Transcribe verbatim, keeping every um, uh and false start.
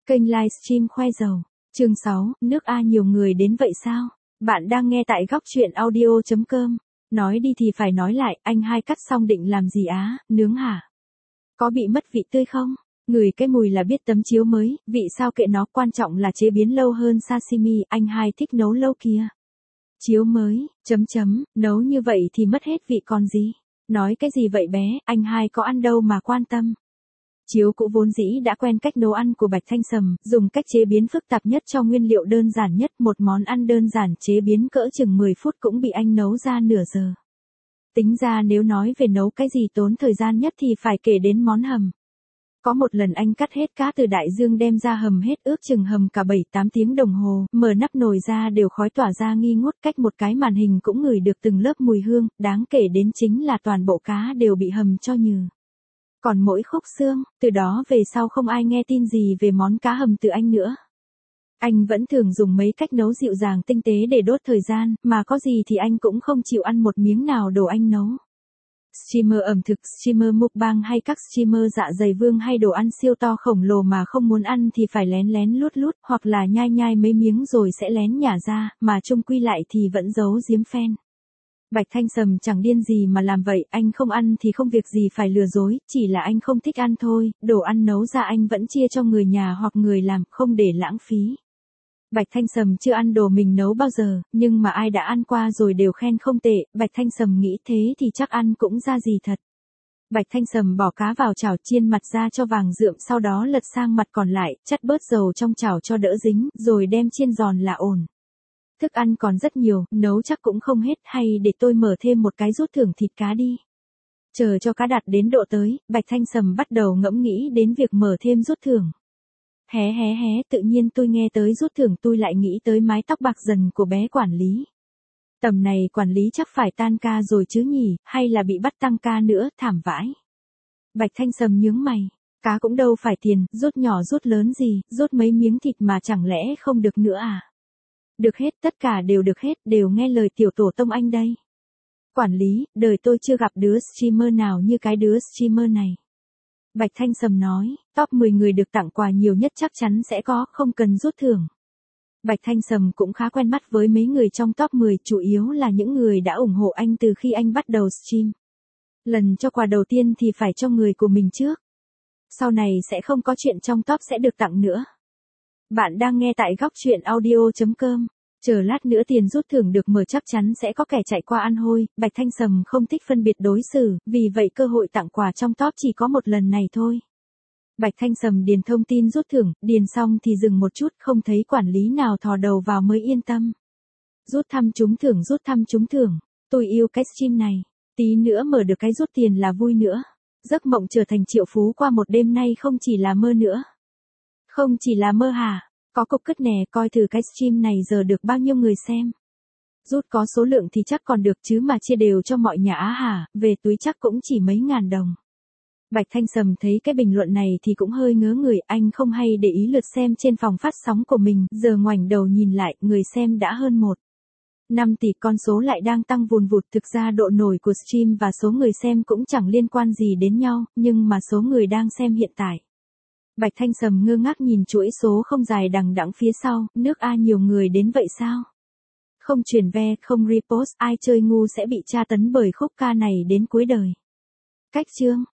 Kênh livestream khoe giàu. Chương sáu, nước A nhiều người đến vậy sao? Bạn đang nghe tại góc truyện audio chấm com. Nói đi thì phải nói lại, anh hai cắt xong định làm gì á, nướng hả? Có bị mất vị tươi không? Ngửi cái mùi là biết tấm chiếu mới, vị sao kệ nó, quan trọng là chế biến lâu hơn sashimi, anh hai thích nấu lâu kìa. Chiếu mới, chấm chấm, nấu như vậy thì mất hết vị còn gì? Nói cái gì vậy bé, anh hai có ăn đâu mà quan tâm. Chiếu cũ vốn dĩ đã quen cách nấu ăn của Bạch Thanh Sầm, dùng cách chế biến phức tạp nhất cho nguyên liệu đơn giản nhất, một món ăn đơn giản chế biến cỡ chừng mười phút cũng bị anh nấu ra nửa giờ. Tính ra nếu nói về nấu cái gì tốn thời gian nhất thì phải kể đến món hầm. Có một lần anh cắt hết cá từ đại dương đem ra hầm hết, ước chừng hầm cả bảy tám tiếng đồng hồ, mở nắp nồi ra đều khói tỏa ra nghi ngút, cách một cái màn hình cũng ngửi được từng lớp mùi hương, đáng kể đến chính là toàn bộ cá đều bị hầm cho nhừ. Còn mỗi khúc xương, từ đó về sau không ai nghe tin gì về món cá hầm từ anh nữa. Anh vẫn thường dùng mấy cách nấu dịu dàng tinh tế để đốt thời gian, mà có gì thì anh cũng không chịu ăn một miếng nào đồ anh nấu. Streamer ẩm thực, streamer mukbang hay các streamer dạ dày vương hay đồ ăn siêu to khổng lồ mà không muốn ăn thì phải lén lén lút lút, hoặc là nhai nhai mấy miếng rồi sẽ lén nhả ra, mà chung quy lại thì vẫn giấu giếm fan. Bạch Thanh Sầm chẳng điên gì mà làm vậy, anh không ăn thì không việc gì phải lừa dối, chỉ là anh không thích ăn thôi, đồ ăn nấu ra anh vẫn chia cho người nhà hoặc người làm, không để lãng phí. Bạch Thanh Sầm chưa ăn đồ mình nấu bao giờ, nhưng mà ai đã ăn qua rồi đều khen không tệ, Bạch Thanh Sầm nghĩ thế thì chắc ăn cũng ra gì thật. Bạch Thanh Sầm bỏ cá vào chảo chiên mặt ra cho vàng rượm, sau đó lật sang mặt còn lại, chắt bớt dầu trong chảo cho đỡ dính, rồi đem chiên giòn là ổn. Thức ăn còn rất nhiều, nấu chắc cũng không hết, hay để tôi mở thêm một cái rút thưởng thịt cá đi. Chờ cho cá đạt đến độ tới, Bạch Thanh Sầm bắt đầu ngẫm nghĩ đến việc mở thêm rút thưởng. Hé hé hé, tự nhiên tôi nghe tới rút thưởng tôi lại nghĩ tới mái tóc bạc dần của bé quản lý. Tầm này quản lý chắc phải tan ca rồi chứ nhỉ, hay là bị bắt tăng ca nữa, thảm vãi. Bạch Thanh Sầm nhướng mày, cá cũng đâu phải tiền, rút nhỏ rút lớn gì, rút mấy miếng thịt mà chẳng lẽ không được nữa à? Được hết, tất cả đều được hết, đều nghe lời tiểu tổ tông anh đây. Quản lý, đời tôi chưa gặp đứa streamer nào như cái đứa streamer này. Bạch Thanh Sầm nói, top mười người được tặng quà nhiều nhất chắc chắn sẽ có, không cần rút thưởng. Bạch Thanh Sầm cũng khá quen mắt với mấy người trong top mười, chủ yếu là những người đã ủng hộ anh từ khi anh bắt đầu stream. Lần cho quà đầu tiên thì phải cho người của mình trước. Sau này sẽ không có chuyện trong top sẽ được tặng nữa. Bạn đang nghe tại góc truyện audio chấm com. Chờ lát nữa tiền rút thưởng được mở chắc chắn sẽ có kẻ chạy qua ăn hôi, Bạch Thanh Sầm không thích phân biệt đối xử, vì vậy cơ hội tặng quà trong top chỉ có một lần này thôi. Bạch Thanh Sầm điền thông tin rút thưởng, điền xong thì dừng một chút, không thấy quản lý nào thò đầu vào mới yên tâm. Rút thăm trúng thưởng, rút thăm trúng thưởng, tôi yêu cái stream này, tí nữa mở được cái rút tiền là vui nữa. Giấc mộng trở thành triệu phú qua một đêm nay không chỉ là mơ nữa. Không chỉ là mơ hả? Có cục cứt nè, coi thử cái stream này giờ được bao nhiêu người xem. Rút có số lượng thì chắc còn được chứ mà chia đều cho mọi nhà á hả, về túi chắc cũng chỉ mấy ngàn đồng. Bạch Thanh Sầm thấy cái bình luận này thì cũng hơi ngớ người, anh không hay để ý lượt xem trên phòng phát sóng của mình, giờ ngoảnh đầu nhìn lại, người xem đã hơn một. năm tỷ, con số lại đang tăng vùn vụt, thực ra độ nổi của stream và số người xem cũng chẳng liên quan gì đến nhau, nhưng mà số người đang xem hiện tại. Bạch Thanh Sầm ngơ ngác nhìn chuỗi số không dài đằng đẵng phía sau, nước A nhiều người đến vậy sao? Không chuyển ve, không repost, ai chơi ngu sẽ bị tra tấn bởi khúc ca này đến cuối đời. Cách chương